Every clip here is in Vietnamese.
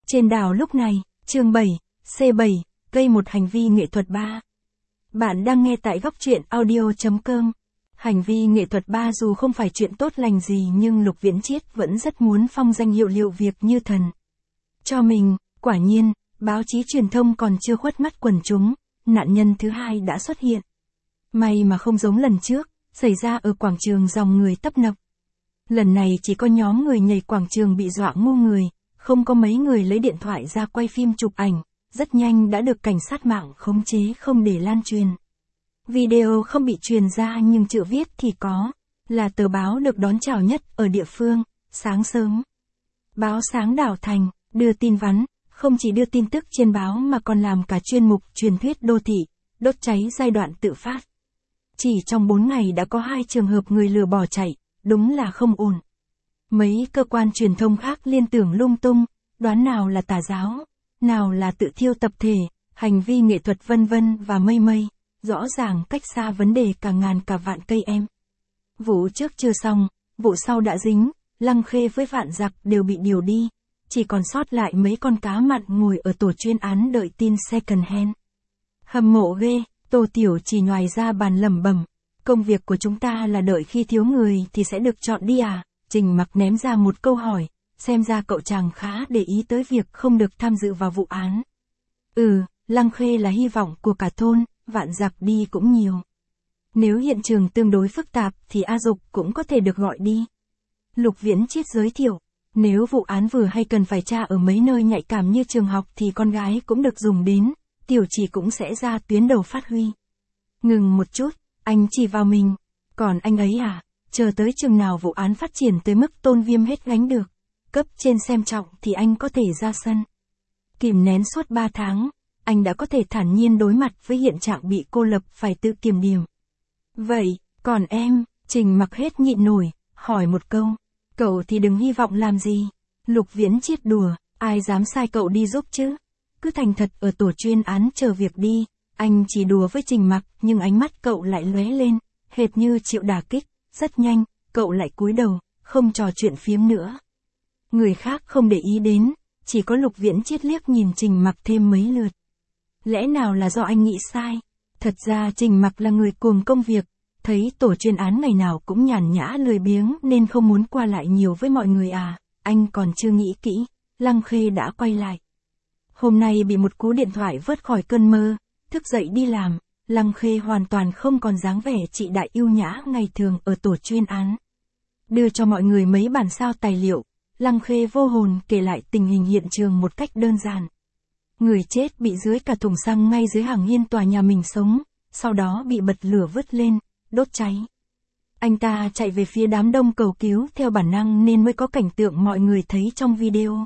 Trên đảo lúc này, chương 7, C7, gây một hành vi nghệ thuật 3. Bạn đang nghe tại góc truyện audio.com. Hành vi nghệ thuật 3 dù không phải chuyện tốt lành gì nhưng Lục Viễn Chiết vẫn rất muốn phong danh hiệu liệu việc như thần. Cho mình, quả nhiên, báo chí truyền thông còn chưa khuất mắt quần chúng, nạn nhân thứ hai đã xuất hiện. May mà không giống lần trước, xảy ra ở quảng trường dòng người tấp nập. Lần này chỉ có nhóm người nhảy quảng trường bị dọa ngu người, không có mấy người lấy điện thoại ra quay phim chụp ảnh, rất nhanh đã được cảnh sát mạng khống chế không để lan truyền. Video không bị truyền ra nhưng chữ viết thì có, là tờ báo được đón chào nhất ở địa phương, sáng sớm. Báo Sáng Đảo Thành, đưa tin vắn, không chỉ đưa tin tức trên báo mà còn làm cả chuyên mục truyền thuyết đô thị, đốt cháy giai đoạn tự phát. Chỉ trong 4 ngày đã có 2 trường hợp người lừa bỏ chạy, đúng là không ổn. Mấy cơ quan truyền thông khác liên tưởng lung tung, đoán nào là tà giáo, nào là tự thiêu tập thể, hành vi nghệ thuật vân vân và mây mây, rõ ràng cách xa vấn đề cả ngàn cả vạn cây em. Vụ trước chưa xong, vụ sau đã dính, Lăng Khê với Vạn Giặc đều bị điều đi, chỉ còn sót lại mấy con cá mặn ngồi ở tổ chuyên án đợi tin second hand. Hâm mộ ghê, Tô Tiểu chỉ nhoài ra bàn lẩm bẩm, công việc của chúng ta là đợi khi thiếu người thì sẽ được chọn đi à? Trình Mặc ném ra một câu hỏi, xem ra cậu chàng khá để ý tới việc không được tham dự vào vụ án. Lăng Khê là hy vọng của cả thôn, Vạn Giặc đi cũng nhiều. Nếu hiện trường tương đối phức tạp thì A Dục cũng có thể được gọi đi. Lục Viễn Chiết giới thiệu, nếu vụ án vừa hay cần phải tra ở mấy nơi nhạy cảm như trường học thì con gái cũng được dùng đến, Tiểu Chỉ cũng sẽ ra tuyến đầu phát huy. Ngừng một chút, anh chỉ vào mình, còn anh ấy à? Chờ tới chừng nào vụ án phát triển tới mức Tôn Viêm hết gánh được, cấp trên xem trọng thì anh có thể ra sân. Kìm nén suốt 3 tháng, anh đã có thể thản nhiên đối mặt với hiện trạng bị cô lập phải tự kiểm điểm. Vậy, còn em, Trình Mặc hết nhịn nổi, hỏi một câu, cậu thì đừng hy vọng làm gì. Lục Viễn Chiết đùa, ai dám sai cậu đi giúp chứ? Cứ thành thật ở tổ chuyên án chờ việc đi. Anh chỉ đùa với Trình Mặc nhưng ánh mắt cậu lại lóe lên, hệt như chịu đả kích. Rất nhanh, cậu lại cúi đầu, không trò chuyện phiếm nữa. Người khác không để ý đến, chỉ có Lục Viễn Chiết liếc nhìn Trình Mặc thêm mấy lượt. Lẽ nào là do anh nghĩ sai? Thật ra Trình Mặc là người cuồng công việc, thấy tổ chuyên án ngày nào cũng nhàn nhã lười biếng nên không muốn qua lại nhiều với mọi người à. Anh còn chưa nghĩ kỹ, Lăng Khê đã quay lại. Hôm nay bị một cú điện thoại vớt khỏi cơn mơ, thức dậy đi làm. Lăng Khê hoàn toàn không còn dáng vẻ chị đại yêu nhã ngày thường ở tổ chuyên án. Đưa cho mọi người mấy bản sao tài liệu, Lăng Khê vô hồn kể lại tình hình hiện trường một cách đơn giản. Người chết bị dưới cả thùng xăng ngay dưới hàng hiên tòa nhà mình sống, sau đó bị bật lửa vứt lên, đốt cháy. Anh ta chạy về phía đám đông cầu cứu theo bản năng nên mới có cảnh tượng mọi người thấy trong video.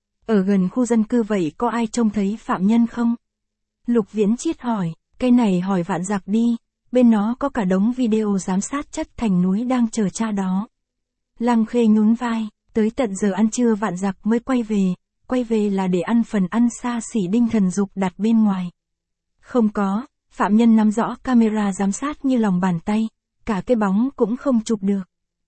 Ở gần khu dân cư vậy có ai trông thấy phạm nhân không? Lục Viễn Chiết hỏi. Cái này hỏi Vạn Giặc đi, bên nó có cả đống video giám sát chất thành núi đang chờ cha đó. Lăng Khê nhún vai, tới tận giờ ăn trưa Vạn Giặc mới quay về là để ăn phần ăn xa xỉ Đinh Thần Dục đặt bên ngoài. Không có, phạm nhân nắm rõ camera giám sát như lòng bàn tay, cả cái bóng cũng không chụp được.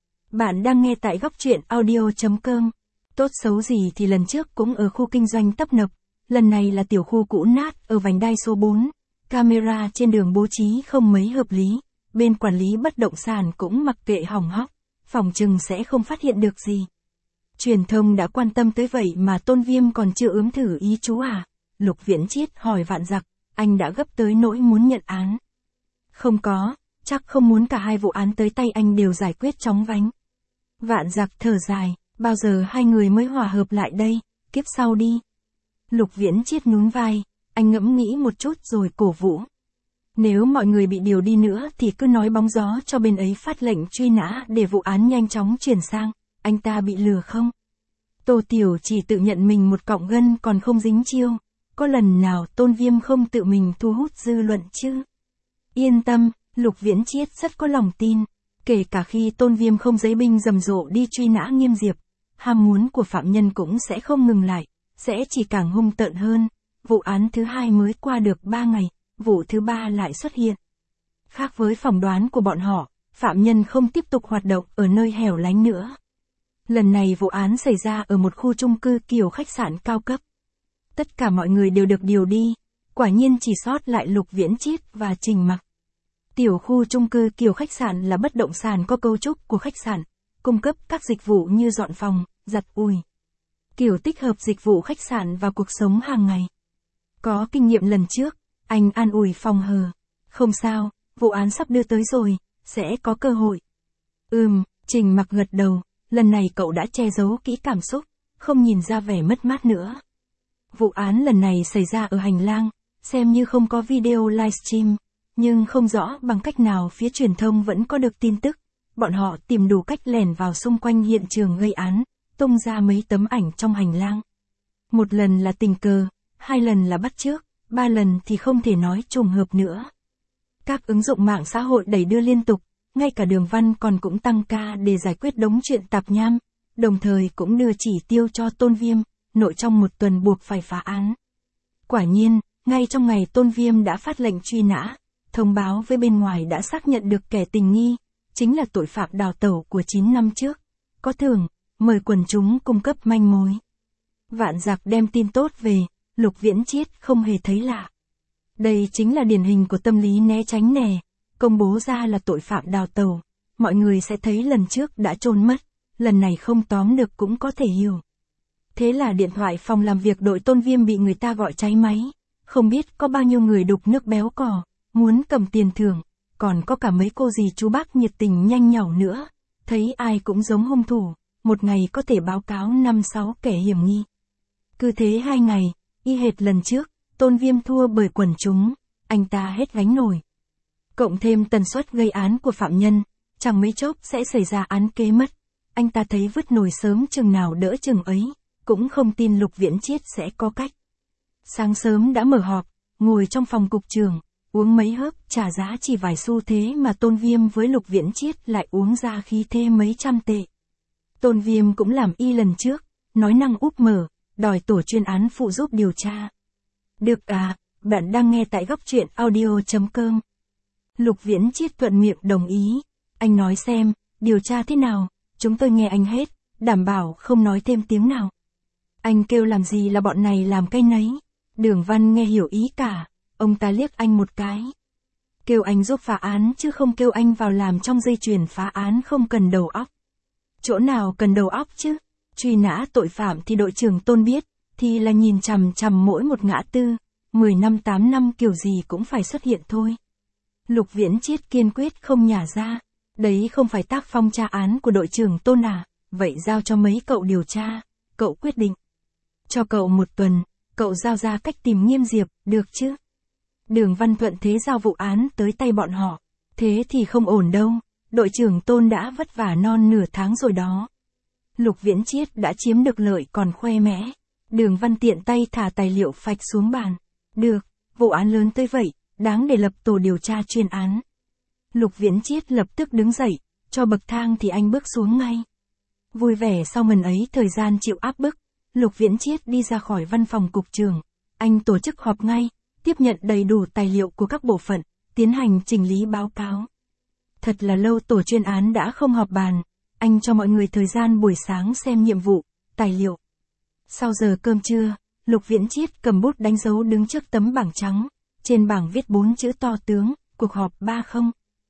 Bạn đang nghe tại góc truyện audio.com. Tốt xấu gì thì lần trước cũng ở khu kinh doanh tấp nập, lần này là tiểu khu cũ nát ở vành đai số 4. Camera trên đường bố trí không mấy hợp lý, bên quản lý bất động sản cũng mặc kệ hỏng hóc, phòng chừng sẽ không phát hiện được gì. Truyền thông đã quan tâm tới vậy mà Tôn Viêm còn chưa ướm thử ý chú à? Lục Viễn Chiết hỏi Vạn Giặc, anh đã gấp tới nỗi muốn nhận án. Không có, chắc không muốn cả 2 vụ án tới tay anh đều giải quyết chóng vánh. Vạn Giặc thở dài, bao giờ 2 người mới hòa hợp lại đây, kiếp sau đi. Lục Viễn Chiết nhún vai. Anh ngẫm nghĩ một chút rồi cổ vũ. Nếu mọi người bị điều đi nữa thì cứ nói bóng gió cho bên ấy phát lệnh truy nã để vụ án nhanh chóng chuyển sang. Anh ta bị lừa không? Tô Tiểu chỉ tự nhận mình một cọng gân còn không dính chiêu. Có lần nào Tôn Viêm không tự mình thu hút dư luận chứ? Yên tâm, Lục Viễn Chiết rất có lòng tin. Kể cả khi Tôn Viêm không giấy binh rầm rộ đi truy nã Nghiêm Diệp, ham muốn của phạm nhân cũng sẽ không ngừng lại, sẽ chỉ càng hung tợn hơn. Vụ án thứ 2 mới qua được 3 ngày, vụ thứ 3 lại xuất hiện. Khác với phỏng đoán của bọn họ, phạm nhân không tiếp tục hoạt động ở nơi hẻo lánh nữa. Lần này vụ án xảy ra ở một khu chung cư kiểu khách sạn cao cấp, Tất cả mọi người đều được điều đi, quả nhiên chỉ sót lại Lục Viễn Chiết và Trình Mặc. Tiểu khu chung cư kiểu khách sạn là bất động sản có cấu trúc của khách sạn, cung cấp các dịch vụ như dọn phòng, giặt ủi. Kiểu tích hợp dịch vụ khách sạn vào cuộc sống hàng ngày. Có kinh nghiệm lần trước, anh an ủi Phong Hờ. Không sao, vụ án sắp đưa tới rồi, sẽ có cơ hội. Trình Mặc gật đầu, lần này cậu đã che giấu kỹ cảm xúc, không nhìn ra vẻ mất mát nữa. Vụ án lần này xảy ra ở hành lang, xem như không có video livestream, nhưng không rõ bằng cách nào phía truyền thông vẫn có được tin tức. Bọn họ tìm đủ cách lẻn vào xung quanh hiện trường gây án, tung ra mấy tấm ảnh trong hành lang. Một lần là tình cờ, 2 lần là bắt chước, 3 lần thì không thể nói trùng hợp nữa. Các ứng dụng mạng xã hội đẩy đưa liên tục, ngay cả Đường Văn còn cũng tăng ca để giải quyết đống chuyện tạp nham, đồng thời cũng đưa chỉ tiêu cho Tôn Viêm, nội trong 1 tuần buộc phải phá án. Quả nhiên, ngay trong ngày Tôn Viêm đã phát lệnh truy nã, thông báo với bên ngoài đã xác nhận được kẻ tình nghi, chính là tội phạm đào tẩu của 9 năm trước. Có thưởng, mời quần chúng cung cấp manh mối. Vạn Giặc đem tin tốt về, Lục Viễn Chiết không hề thấy lạ. Đây chính là điển hình của tâm lý né tránh nè, công bố ra là tội phạm đào tẩu, mọi người sẽ thấy lần trước đã trốn mất, lần này không tóm được cũng có thể hiểu. Thế là điện thoại phòng làm việc đội Tôn Viêm bị người ta gọi cháy máy, không biết có bao nhiêu người đục nước béo cò, muốn cầm tiền thưởng, còn có cả mấy cô dì chú bác nhiệt tình nhanh nhảu nữa, thấy ai cũng giống hung thủ, một ngày có thể báo cáo 5-6 kẻ hiểm nghi. Cứ thế 2 ngày, y hệt lần trước, Tôn Viêm thua bởi quần chúng, anh ta hết gánh nổi. Cộng thêm tần suất gây án của phạm nhân, chẳng mấy chốc sẽ xảy ra án kế mất. Anh ta thấy vứt nổi sớm chừng nào đỡ chừng ấy, cũng không tin Lục Viễn Chiết sẽ có cách. Sáng sớm đã mở họp, ngồi trong phòng cục trưởng, uống mấy hớp trả giá chỉ vài xu thế mà Tôn Viêm với Lục Viễn Chiết lại uống ra khí thế mấy trăm tệ. Tôn Viêm cũng làm y lần trước, nói năng úp mở, đòi tổ chuyên án phụ giúp điều tra. Được à, bạn đang nghe tại góc truyện audio.com. Lục Viễn Chiết thuận miệng đồng ý. Anh nói xem, điều tra thế nào, chúng tôi nghe anh hết, đảm bảo không nói thêm tiếng nào. Anh kêu làm gì là bọn này làm cái nấy. Đường Văn nghe hiểu ý cả, ông ta liếc anh một cái. Kêu anh giúp phá án chứ không kêu anh vào làm trong dây chuyền phá án không cần đầu óc. Chỗ nào cần đầu óc chứ, truy nã tội phạm thì đội trưởng Tôn biết, thì là nhìn chằm chằm mỗi một ngã tư, 10 năm 8 năm kiểu gì cũng phải xuất hiện thôi. Lục Viễn Chiết kiên quyết không nhả ra, đấy không phải tác phong tra án của đội trưởng Tôn à, vậy giao cho mấy cậu điều tra, cậu quyết định. Cho cậu 1 tuần, cậu giao ra cách tìm Nghiêm Diệp, được chứ? Đường Văn thuận thế giao vụ án tới tay bọn họ, thế thì không ổn đâu, đội trưởng Tôn đã vất vả non nửa tháng rồi đó. Lục Viễn Chiết đã chiếm được lợi còn khoe mẽ. Đường Văn tiện tay thả tài liệu phạch xuống bàn. Được, vụ án lớn tới vậy, đáng để lập tổ điều tra chuyên án. Lục Viễn Chiết lập tức đứng dậy, cho bậc thang thì anh bước xuống ngay. Vui vẻ sau mần ấy thời gian chịu áp bức, Lục Viễn Chiết đi ra khỏi văn phòng cục trưởng. Anh tổ chức họp ngay, tiếp nhận đầy đủ tài liệu của các bộ phận, tiến hành chỉnh lý báo cáo. Thật là lâu tổ chuyên án đã không họp bàn, anh cho mọi người thời gian buổi sáng xem nhiệm vụ, tài liệu. Sau giờ cơm trưa, Lục Viễn Chiết cầm bút đánh dấu đứng trước tấm bảng trắng, trên bảng viết 4 chữ to tướng, cuộc họp 30.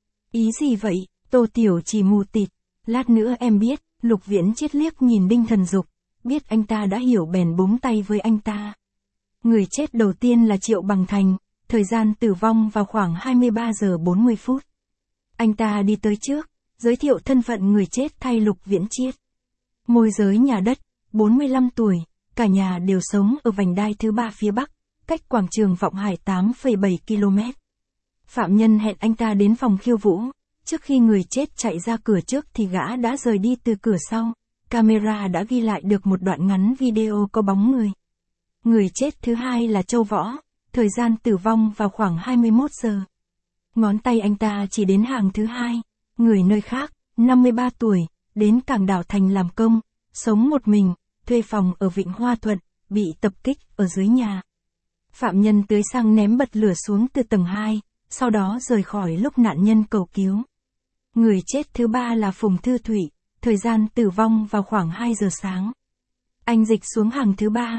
Ý gì vậy? Tô Tiểu chỉ mù tịt. Lát nữa em biết. Lục Viễn Chiết liếc nhìn Đinh Thần Dục, biết anh ta đã hiểu bèn búng tay với anh ta. Người chết đầu tiên là Triệu Bằng Thành, thời gian tử vong vào khoảng 23 giờ 40 phút. Anh ta đi tới trước, giới thiệu thân phận người chết thay Lục Viễn Chiết. Môi giới nhà đất, 45 tuổi, cả nhà đều sống ở vành đai thứ 3 phía Bắc, cách quảng trường Vọng Hải 8,7 km. Phạm nhân hẹn anh ta đến phòng khiêu vũ, trước khi người chết chạy ra cửa trước thì gã đã rời đi từ cửa sau. Camera đã ghi lại được một đoạn ngắn video có bóng người. Người chết thứ hai là Châu Võ, thời gian tử vong vào khoảng 21 giờ. Ngón tay anh ta chỉ đến hàng thứ hai, người nơi khác, 53 tuổi, đến cảng đảo Thành làm công, sống một mình, thuê phòng ở Vịnh Hoa Thuận, bị tập kích ở dưới nhà. Phạm nhân tưới xăng ném bật lửa xuống từ tầng 2, sau đó rời khỏi lúc nạn nhân cầu cứu. Người chết thứ ba là Phùng Thư Thủy, thời gian tử vong vào khoảng 2 giờ sáng. Anh dịch xuống hàng thứ ba,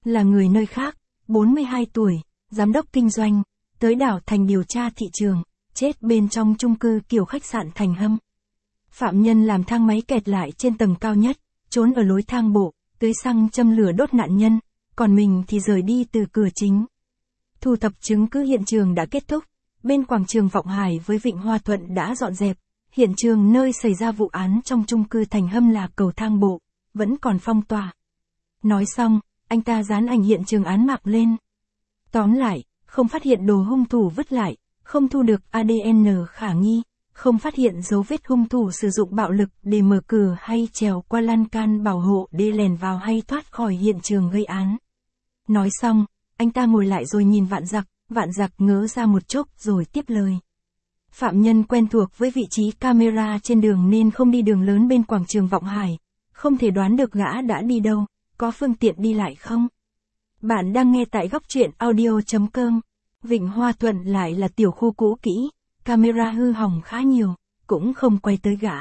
là người nơi khác, 42 tuổi, giám đốc kinh doanh, tới đảo Thành điều tra thị trường, chết bên trong chung cư kiểu khách sạn Thành Hâm. Phạm nhân làm thang máy kẹt lại trên tầng cao nhất, trốn ở lối thang bộ, tưới xăng châm lửa đốt nạn nhân, còn mình thì rời đi từ cửa chính. Thu thập chứng cứ hiện trường đã kết thúc, bên quảng trường Vọng Hải với Vịnh Hoa Thuận đã dọn dẹp, hiện trường nơi xảy ra vụ án trong chung cư Thành Hâm là cầu thang bộ, vẫn còn phong tỏa. Nói xong, anh ta dán ảnh hiện trường án mạng lên. Tóm lại, không phát hiện đồ hung thủ vứt lại, không thu được ADN khả nghi, không phát hiện dấu vết hung thủ sử dụng bạo lực để mở cửa hay trèo qua lan can bảo hộ để lèn vào hay thoát khỏi hiện trường gây án. Nói xong, anh ta ngồi lại rồi nhìn Vạn Giặc ngớ ra một chốc rồi tiếp lời. Phạm nhân quen thuộc với vị trí camera trên đường nên không đi đường lớn bên quảng trường Vọng Hải, không thể đoán được gã đã đi đâu, có phương tiện đi lại không? Bạn đang nghe tại góc truyện audio.com. Vịnh Hoa Thuận lại là tiểu khu cũ kỹ, camera hư hỏng khá nhiều, cũng không quay tới gã.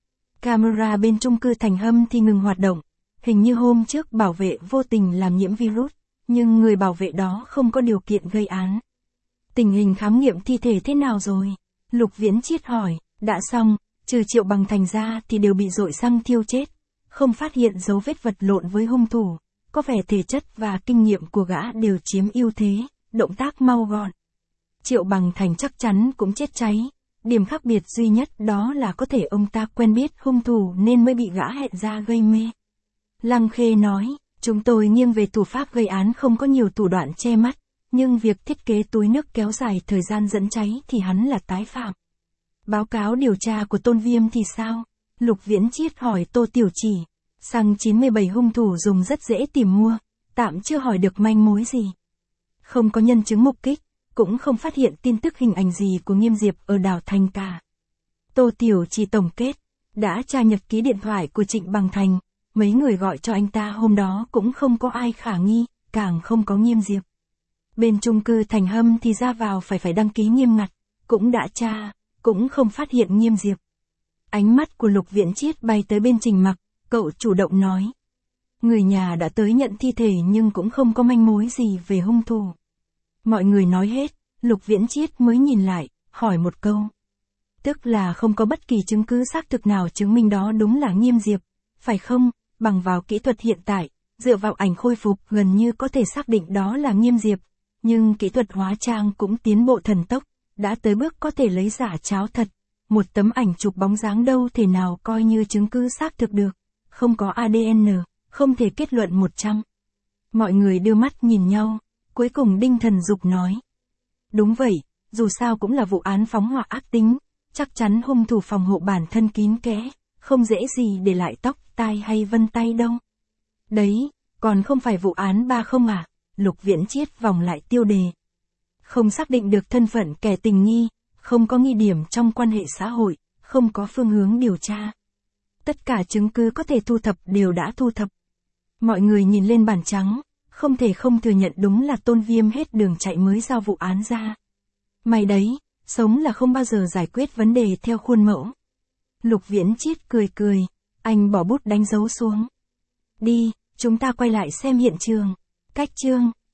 Camera bên chung cư Thành Hâm thì ngừng hoạt động, hình như hôm trước bảo vệ vô tình làm nhiễm virus, nhưng người bảo vệ đó không có điều kiện gây án. Tình hình khám nghiệm thi thể thế nào rồi? Lục Viễn Chiết hỏi. Đã xong, trừ Triệu Bằng Thành ra thì đều bị dội xăng thiêu chết, không phát hiện dấu vết vật lộn với hung thủ, có vẻ thể chất và kinh nghiệm của gã đều chiếm ưu thế, động tác mau gọn. Triệu Bằng Thành chắc chắn cũng chết cháy, điểm khác biệt duy nhất đó là có thể ông ta quen biết hung thủ nên mới bị gã hẹn ra gây mê. Lăng Khê nói, chúng tôi nghiêng về thủ pháp gây án không có nhiều thủ đoạn che mắt, nhưng việc thiết kế túi nước kéo dài thời gian dẫn cháy thì hắn là tái phạm. Báo cáo điều tra của Tôn Viêm thì sao? Lục Viễn Chiết hỏi Tô Tiểu Chỉ. Xăng 97 hung thủ dùng rất dễ tìm mua, tạm chưa hỏi được manh mối gì. Không có nhân chứng mục kích, cũng không phát hiện tin tức hình ảnh gì của Nghiêm Diệp ở đảo Thành cả. Tô Tiểu Chỉ tổng kết, đã tra nhật ký điện thoại của Trịnh Bằng Thành, mấy người gọi cho anh ta hôm đó cũng không có ai khả nghi, càng không có Nghiêm Diệp. Bên chung cư Thành Hâm thì ra vào phải đăng ký nghiêm ngặt, cũng đã tra, cũng không phát hiện Nghiêm Diệp. Ánh mắt của Lục Viễn Chiết bay tới bên Trình Mặc, cậu chủ động nói. Người nhà đã tới nhận thi thể nhưng cũng không có manh mối gì về hung thủ. Mọi người nói hết, Lục Viễn Chiết mới nhìn lại, hỏi một câu. Tức là không có bất kỳ chứng cứ xác thực nào chứng minh đó đúng là Nghiêm Diệp, phải không? Bằng vào kỹ thuật hiện tại, dựa vào ảnh khôi phục gần như có thể xác định đó là Nghiêm Diệp, nhưng kỹ thuật hóa trang cũng tiến bộ thần tốc, đã tới bước có thể lấy giả cháo thật. Một tấm ảnh chụp bóng dáng đâu thể nào coi như chứng cứ xác thực được, không có ADN, không thể kết luận 100. Mọi người đưa mắt nhìn nhau, cuối cùng Đinh Thần Dục nói. Đúng vậy, dù sao cũng là vụ án phóng hỏa ác tính, chắc chắn hung thủ phòng hộ bản thân kín kẽ, không dễ gì để lại tóc, tai hay vân tay đâu. Đấy, còn không phải vụ án 30 à? Lục Viễn Chiết vòng lại tiêu đề. Không xác định được thân phận kẻ tình nghi, không có nghi điểm trong quan hệ xã hội, không có phương hướng điều tra. Tất cả chứng cứ có thể thu thập đều đã thu thập. Mọi người nhìn lên bản trắng, không thể không thừa nhận đúng là Tôn Viêm hết đường chạy mới giao vụ án ra. Mày đấy, sống là không bao giờ giải quyết vấn đề theo khuôn mẫu. Lục Viễn Chiết cười, anh bỏ bút đánh dấu xuống. Đi, chúng ta quay lại xem hiện trường. Cách chương